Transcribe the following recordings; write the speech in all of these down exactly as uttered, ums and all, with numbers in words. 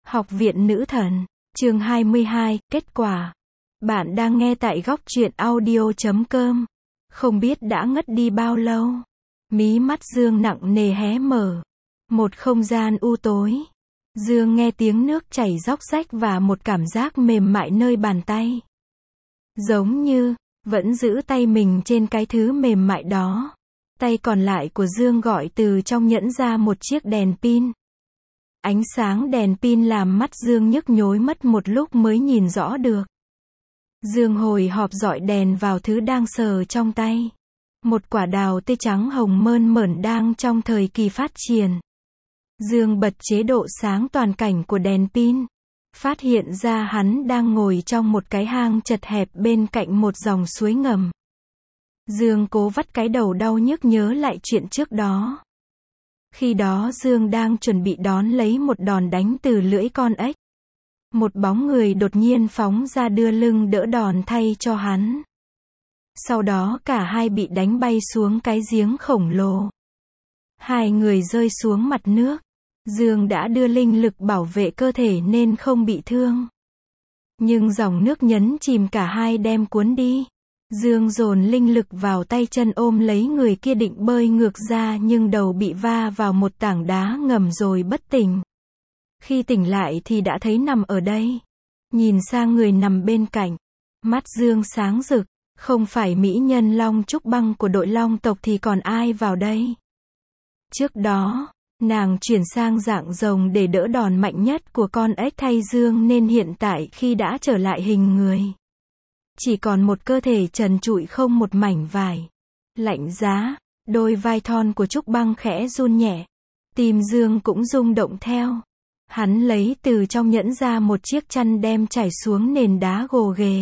Học viện Nữ Thần, chương hai mươi hai, kết quả. Bạn đang nghe tại góc truyện audio chấm com. Không biết đã ngất đi bao lâu. Mí mắt Dương nặng nề hé mở. Một không gian u tối. Dương nghe tiếng nước chảy róc rách và một cảm giác mềm mại nơi bàn tay. Giống như, vẫn giữ tay mình trên cái thứ mềm mại đó. Tay còn lại của Dương gọi từ trong nhẫn ra một chiếc đèn pin. Ánh sáng đèn pin làm mắt Dương nhức nhối mất một lúc mới nhìn rõ được. Dương hồi hộp dọi đèn vào thứ đang sờ trong tay. Một quả đào tươi trắng hồng mơn mởn đang trong thời kỳ phát triển. Dương bật chế độ sáng toàn cảnh của đèn pin. Phát hiện ra hắn đang ngồi trong một cái hang chật hẹp bên cạnh một dòng suối ngầm. Dương cố vắt cái đầu đau nhức nhớ lại chuyện trước đó. Khi đó Dương đang chuẩn bị đón lấy một đòn đánh từ lưỡi con ếch. Một bóng người đột nhiên phóng ra đưa lưng đỡ đòn thay cho hắn. Sau đó cả hai bị đánh bay xuống cái giếng khổng lồ. Hai người rơi xuống mặt nước. Dương đã đưa linh lực bảo vệ cơ thể nên không bị thương. Nhưng dòng nước nhấn chìm cả hai đem cuốn đi. Dương dồn linh lực vào tay chân ôm lấy người kia định bơi ngược ra nhưng đầu bị va vào một tảng đá ngầm rồi bất tỉnh. Khi tỉnh lại thì đã thấy nằm ở đây. Nhìn sang người nằm bên cạnh. Mắt Dương sáng rực. Không phải mỹ nhân Long Trúc Băng của đội Long tộc thì còn ai vào đây? Trước đó, nàng chuyển sang dạng rồng để đỡ đòn mạnh nhất của con ếch thay Dương nên hiện tại khi đã trở lại hình người. Chỉ còn một cơ thể trần trụi không một mảnh vải. Lạnh giá, đôi vai thon của Trúc Băng khẽ run nhẹ. Tim Dương cũng rung động theo. Hắn lấy từ trong nhẫn ra một chiếc chăn đem trải xuống nền đá gồ ghề.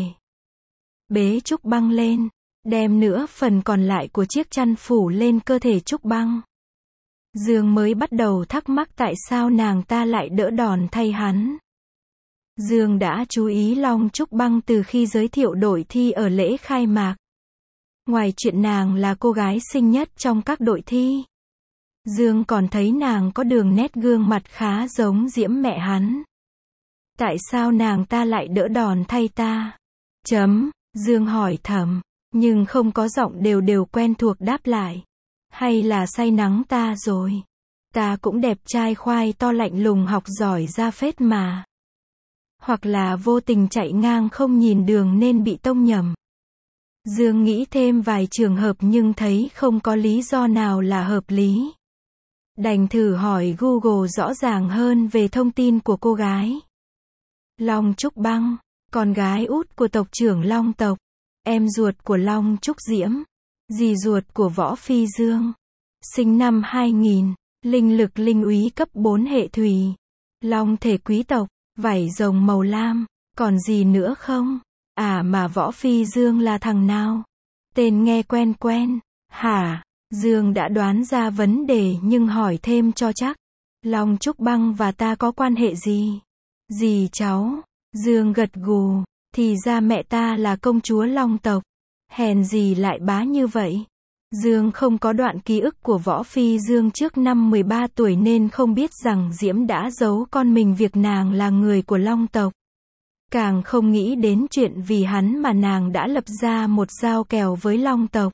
Bế Trúc Băng lên, đem nửa phần còn lại của chiếc chăn phủ lên cơ thể Trúc Băng. Dương mới bắt đầu thắc mắc tại sao nàng ta lại đỡ đòn thay hắn. Dương đã chú ý Long Trúc Băng từ khi giới thiệu đội thi ở lễ khai mạc. Ngoài chuyện nàng là cô gái xinh nhất trong các đội thi, Dương còn thấy nàng có đường nét gương mặt khá giống Diễm mẹ hắn. Tại sao nàng ta lại đỡ đòn thay ta? Chấm, Dương hỏi thầm, nhưng không có giọng đều đều quen thuộc đáp lại. Hay là say nắng ta rồi? Ta cũng đẹp trai khoai to lạnh lùng học giỏi ra phết mà. Hoặc là vô tình chạy ngang không nhìn đường nên bị tông nhầm. Dương nghĩ thêm vài trường hợp nhưng thấy không có lý do nào là hợp lý. Đành thử hỏi Google rõ ràng hơn về thông tin của cô gái. Long Trúc Băng, con gái út của tộc trưởng Long tộc, em ruột của Long Trúc Diễm, dì ruột của Võ Phi Dương. Sinh năm hai nghìn, linh lực linh úy cấp bốn hệ thủy. Long thể quý tộc, vảy rồng màu lam, còn gì nữa không? À mà Võ Phi Dương là thằng nào? Tên nghe quen quen. Hả? Dương đã đoán ra vấn đề nhưng hỏi thêm cho chắc. Long Trúc Băng và ta có quan hệ gì? Dì cháu. Dương gật gù. Thì ra mẹ ta là công chúa Long tộc. Hèn gì lại bá như vậy? Dương không có đoạn ký ức của Võ Phi Dương trước năm mười ba tuổi nên không biết rằng Diễm đã giấu con mình việc nàng là người của Long tộc. Càng không nghĩ đến chuyện vì hắn mà nàng đã lập ra một giao kèo với Long tộc.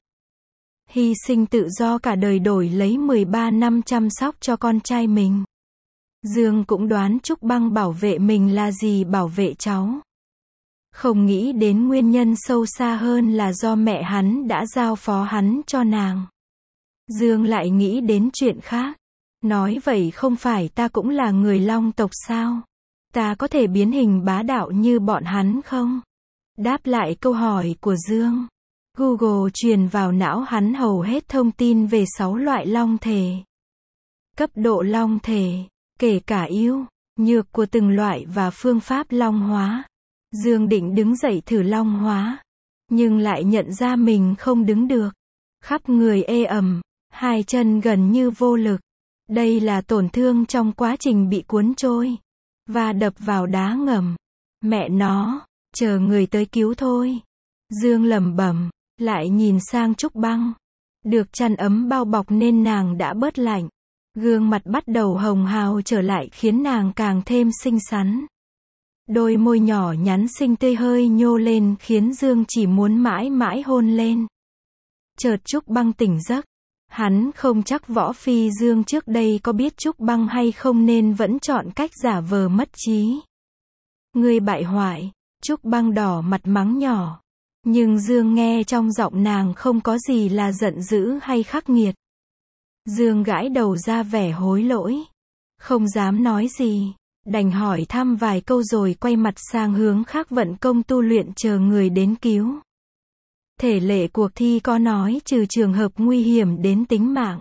Hy sinh tự do cả đời đổi lấy mười ba năm chăm sóc cho con trai mình. Dương cũng đoán Trúc Băng bảo vệ mình là gì bảo vệ cháu. Không nghĩ đến nguyên nhân sâu xa hơn là do mẹ hắn đã giao phó hắn cho nàng. Dương lại nghĩ đến chuyện khác. Nói vậy không phải ta cũng là người Long tộc sao? Ta có thể biến hình bá đạo như bọn hắn không? Đáp lại câu hỏi của Dương, Google truyền vào não hắn hầu hết thông tin về sáu loại long thể. Cấp độ long thể, kể cả yếu, nhược của từng loại và phương pháp long hóa. Dương định đứng dậy thử long hóa, nhưng lại nhận ra mình không đứng được. Khắp người ê ẩm, hai chân gần như vô lực. Đây là tổn thương trong quá trình bị cuốn trôi và đập vào đá ngầm. Mẹ nó, chờ người tới cứu thôi. Dương lẩm bẩm, lại nhìn sang Trúc Băng. Được chăn ấm bao bọc nên nàng đã bớt lạnh. Gương mặt bắt đầu hồng hào trở lại khiến nàng càng thêm xinh xắn. Đôi môi nhỏ nhắn xinh tươi hơi nhô lên khiến Dương chỉ muốn mãi mãi hôn lên. Chợt Trúc Băng tỉnh giấc. Hắn không chắc Võ Phi Dương trước đây có biết Trúc Băng hay không nên vẫn chọn cách giả vờ mất trí. Ngươi bại hoại, Trúc Băng đỏ mặt mắng nhỏ. Nhưng Dương nghe trong giọng nàng không có gì là giận dữ hay khắc nghiệt. Dương gãi đầu ra vẻ hối lỗi. Không dám nói gì, đành hỏi thăm vài câu rồi quay mặt sang hướng khác vận công tu luyện chờ người đến cứu. Thể lệ cuộc thi có nói trừ trường hợp nguy hiểm đến tính mạng.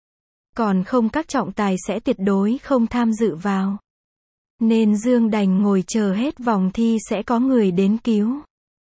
Còn không các trọng tài sẽ tuyệt đối không tham dự vào. Nên Dương đành ngồi chờ hết vòng thi sẽ có người đến cứu.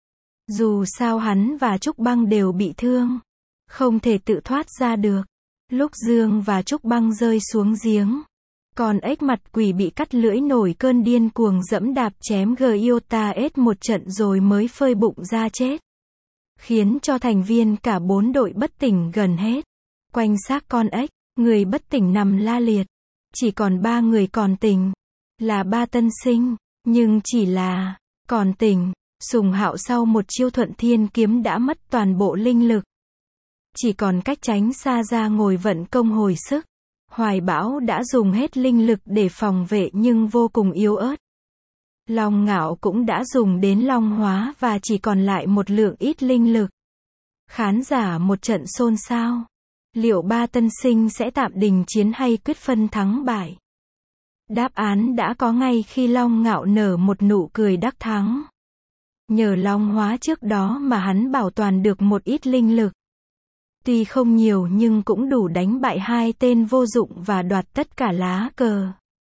Dù sao hắn và Trúc Băng đều bị thương. Không thể tự thoát ra được. Lúc Dương và Trúc Băng rơi xuống giếng. Còn ếch mặt quỷ bị cắt lưỡi nổi cơn điên cuồng dẫm đạp chém Giota ếch một trận rồi mới phơi bụng ra chết. Khiến cho thành viên cả bốn đội bất tỉnh gần hết. Quanh xác con ếch, người bất tỉnh nằm la liệt. Chỉ còn ba người còn tỉnh. Là ba tân sinh. Nhưng chỉ là còn tỉnh. Sùng Hạo sau một chiêu thuận thiên kiếm đã mất toàn bộ linh lực. Chỉ còn cách tránh xa ra ngồi vận công hồi sức. Hoài Bão đã dùng hết linh lực để phòng vệ nhưng vô cùng yếu ớt. Long Ngạo cũng đã dùng đến long hóa và chỉ còn lại một lượng ít linh lực. Khán giả một trận xôn xao. Liệu ba tân sinh sẽ tạm đình chiến hay quyết phân thắng bại? Đáp án đã có ngay khi Long Ngạo nở một nụ cười đắc thắng. Nhờ long hóa trước đó mà hắn bảo toàn được một ít linh lực. Tuy không nhiều nhưng cũng đủ đánh bại hai tên vô dụng và đoạt tất cả lá cờ.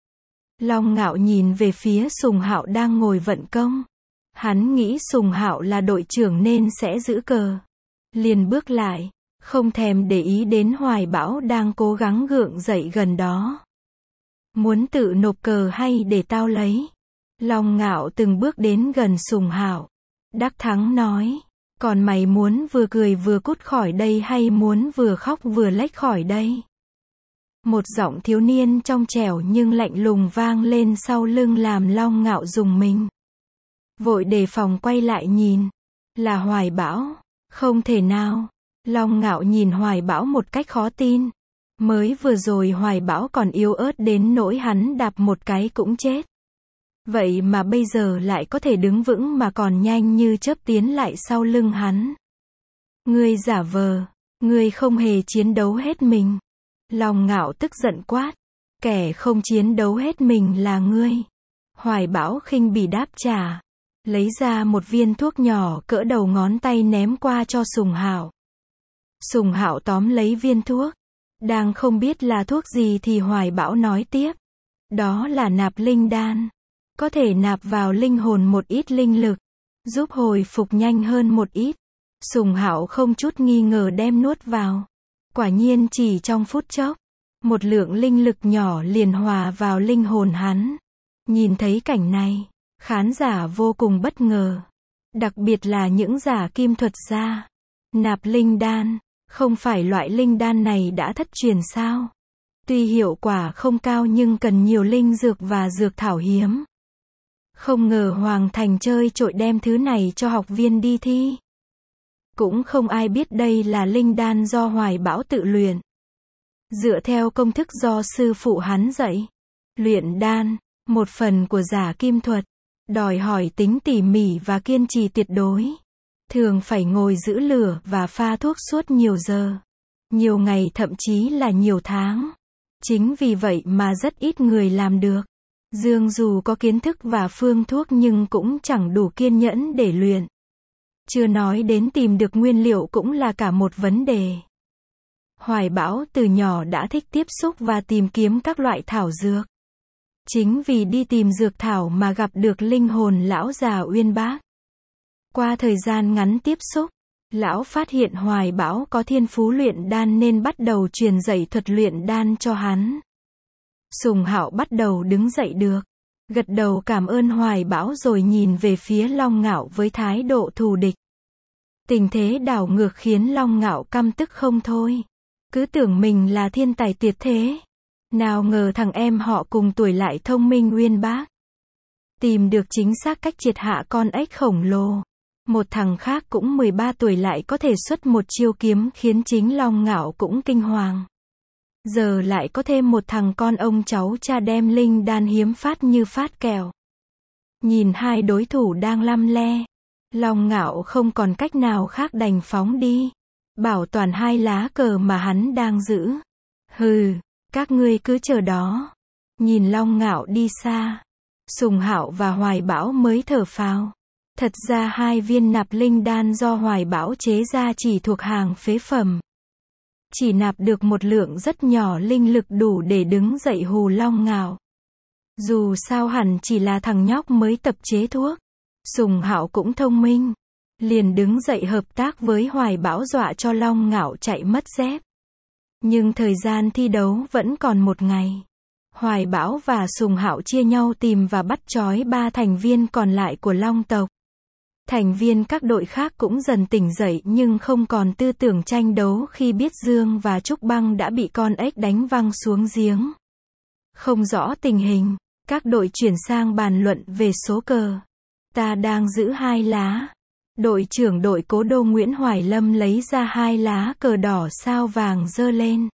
Long Ngạo nhìn về phía Sùng Hạo đang ngồi vận công. Hắn nghĩ Sùng Hạo là đội trưởng nên sẽ giữ cờ. Liền bước lại, không thèm để ý đến Hoài Bão đang cố gắng gượng dậy gần đó. Muốn tự nộp cờ hay để tao lấy? Long Ngạo từng bước đến gần Sùng Hạo. Đắc thắng nói. Còn mày muốn vừa cười vừa cút khỏi đây hay muốn vừa khóc vừa lách khỏi đây? Một giọng thiếu niên trong trẻo nhưng lạnh lùng vang lên sau lưng làm Long Ngạo rùng mình. Vội đề phòng quay lại nhìn. Là Hoài Bão. Không thể nào. Long Ngạo nhìn Hoài Bão một cách khó tin. Mới vừa rồi Hoài Bão còn yếu ớt đến nỗi hắn đạp một cái cũng chết. Vậy mà bây giờ lại có thể đứng vững mà còn nhanh như chớp tiến lại sau lưng hắn. Ngươi giả vờ. Ngươi không hề chiến đấu hết mình. Long Ngạo tức giận quát. Kẻ không chiến đấu hết mình là ngươi. Hoài Bão khinh bỉ đáp trả. Lấy ra một viên thuốc nhỏ cỡ đầu ngón tay ném qua cho Sùng Hạo. Sùng Hạo tóm lấy viên thuốc. Đang không biết là thuốc gì thì Hoài Bão nói tiếp. Đó là nạp linh đan. Có thể nạp vào linh hồn một ít linh lực. Giúp hồi phục nhanh hơn một ít. Sùng Hạo không chút nghi ngờ đem nuốt vào. Quả nhiên chỉ trong phút chốc. Một lượng linh lực nhỏ liền hòa vào linh hồn hắn. Nhìn thấy cảnh này. Khán giả vô cùng bất ngờ. Đặc biệt là những giả kim thuật gia. Nạp linh đan. Không phải loại linh đan này đã thất truyền sao? Tuy hiệu quả không cao nhưng cần nhiều linh dược và dược thảo hiếm. Không ngờ Hoàng Thành chơi trội đem thứ này cho học viên đi thi. Cũng không ai biết đây là linh đan do Hoài Bão tự luyện. Dựa theo công thức do sư phụ hắn dạy. Luyện đan, một phần của giả kim thuật. Đòi hỏi tính tỉ mỉ và kiên trì tuyệt đối. Thường phải ngồi giữ lửa và pha thuốc suốt nhiều giờ. Nhiều ngày thậm chí là nhiều tháng. Chính vì vậy mà rất ít người làm được. Dương dù có kiến thức và phương thuốc nhưng cũng chẳng đủ kiên nhẫn để luyện. Chưa nói đến tìm được nguyên liệu cũng là cả một vấn đề. Hoài Bão từ nhỏ đã thích tiếp xúc và tìm kiếm các loại thảo dược. Chính vì đi tìm dược thảo mà gặp được linh hồn lão già Uyên Bác. Qua thời gian ngắn tiếp xúc, lão phát hiện Hoài Bão có thiên phú luyện đan nên bắt đầu truyền dạy thuật luyện đan cho hắn. Sùng Hạo bắt đầu đứng dậy được. Gật đầu cảm ơn Hoài Bão rồi nhìn về phía Long Ngạo với thái độ thù địch. Tình thế đảo ngược khiến Long Ngạo căm tức không thôi. Cứ tưởng mình là thiên tài tuyệt thế. Nào ngờ thằng em họ cùng tuổi lại thông minh uyên bác. Tìm được chính xác cách triệt hạ con ếch khổng lồ. Một thằng khác cũng mười ba tuổi lại có thể xuất một chiêu kiếm khiến chính Long Ngạo cũng kinh hoàng. Giờ lại có thêm một thằng con ông cháu cha đem linh đan hiếm phát như phát kẹo. Nhìn hai đối thủ đang lăm le, Long Ngạo không còn cách nào khác đành phóng đi. Bảo toàn hai lá cờ mà hắn đang giữ. Hừ, các ngươi cứ chờ đó. Nhìn Long Ngạo đi xa, Sùng Hạo và Hoài Bão mới thở phào. Thật ra hai viên nạp linh đan do Hoài Bão chế ra chỉ thuộc hàng phế phẩm. Chỉ nạp được một lượng rất nhỏ linh lực đủ để đứng dậy hù Long Ngạo. Dù sao hẳn chỉ là thằng nhóc mới tập chế thuốc. Sùng Hạo cũng thông minh. Liền đứng dậy hợp tác với Hoài Bão dọa cho Long Ngạo chạy mất dép. Nhưng thời gian thi đấu vẫn còn một ngày. Hoài Bão và Sùng Hạo chia nhau tìm và bắt trói ba thành viên còn lại của Long tộc. Thành viên các đội khác cũng dần tỉnh dậy nhưng không còn tư tưởng tranh đấu khi biết Dương và Trúc Băng đã bị con ếch đánh văng xuống giếng. Không rõ tình hình, các đội chuyển sang bàn luận về số cờ. Ta đang giữ hai lá. Đội trưởng đội Cố Đô Nguyễn Hoài Lâm lấy ra hai lá cờ đỏ sao vàng giơ lên.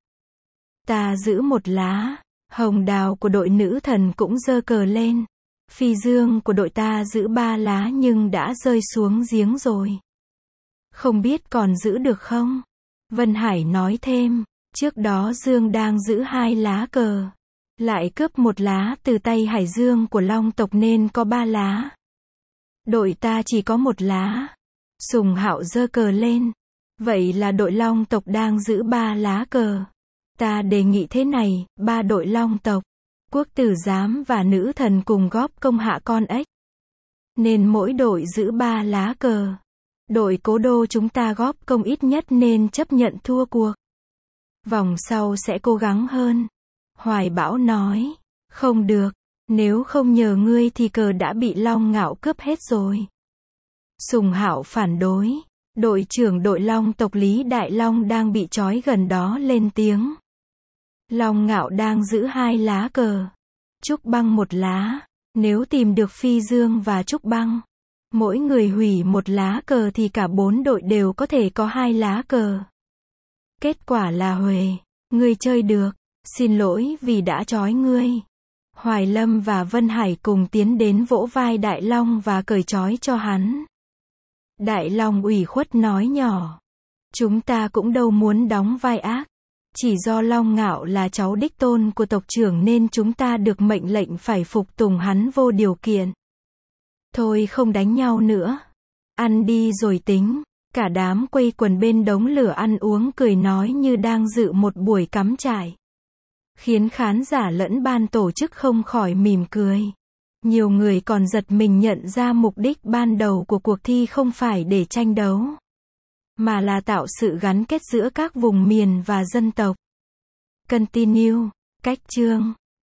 Ta giữ một lá. Hồng Đào của đội Nữ Thần cũng giơ cờ lên. Phi Dương của đội ta giữ ba lá nhưng đã rơi xuống giếng rồi. Không biết còn giữ được không? Vân Hải nói thêm, trước đó Dương đang giữ hai lá cờ. Lại cướp một lá từ tay Hải Dương của Long tộc nên có ba lá. Đội ta chỉ có một lá. Sùng Hạo giơ cờ lên. Vậy là đội Long tộc đang giữ ba lá cờ. Ta đề nghị thế này, ba đội Long tộc, Quốc Tử Giám và Nữ Thần cùng góp công hạ con ếch. Nên mỗi đội giữ ba lá cờ. Đội Cố Đô chúng ta góp công ít nhất nên chấp nhận thua cuộc. Vòng sau sẽ cố gắng hơn. Hoài Bão nói, không được, nếu không nhờ ngươi thì cờ đã bị Long Ngạo cướp hết rồi. Sùng Hạo phản đối. Đội trưởng đội Long tộc Lý Đại Long đang bị trói gần đó lên tiếng. Long Ngạo đang giữ hai lá cờ. Trúc Băng một lá. Nếu tìm được Phi Dương và Trúc Băng, mỗi người hủy một lá cờ thì cả bốn đội đều có thể có hai lá cờ. Kết quả là Huề, ngươi chơi được. Xin lỗi vì đã trói ngươi. Hoài Lâm và Vân Hải cùng tiến đến vỗ vai Đại Long và cởi trói cho hắn. Đại Long ủy khuất nói nhỏ. Chúng ta cũng đâu muốn đóng vai ác. Chỉ do Long Ngạo là cháu đích tôn của tộc trưởng nên chúng ta được mệnh lệnh phải phục tùng hắn vô điều kiện. Thôi không đánh nhau nữa. Ăn đi rồi tính. Cả đám quây quần bên đống lửa ăn uống cười nói như đang dự một buổi cắm trại. Khiến khán giả lẫn ban tổ chức không khỏi mỉm cười. Nhiều người còn giật mình nhận ra mục đích ban đầu của cuộc thi không phải để tranh đấu, mà là tạo sự gắn kết giữa các vùng miền và dân tộc. Continue. Cách chương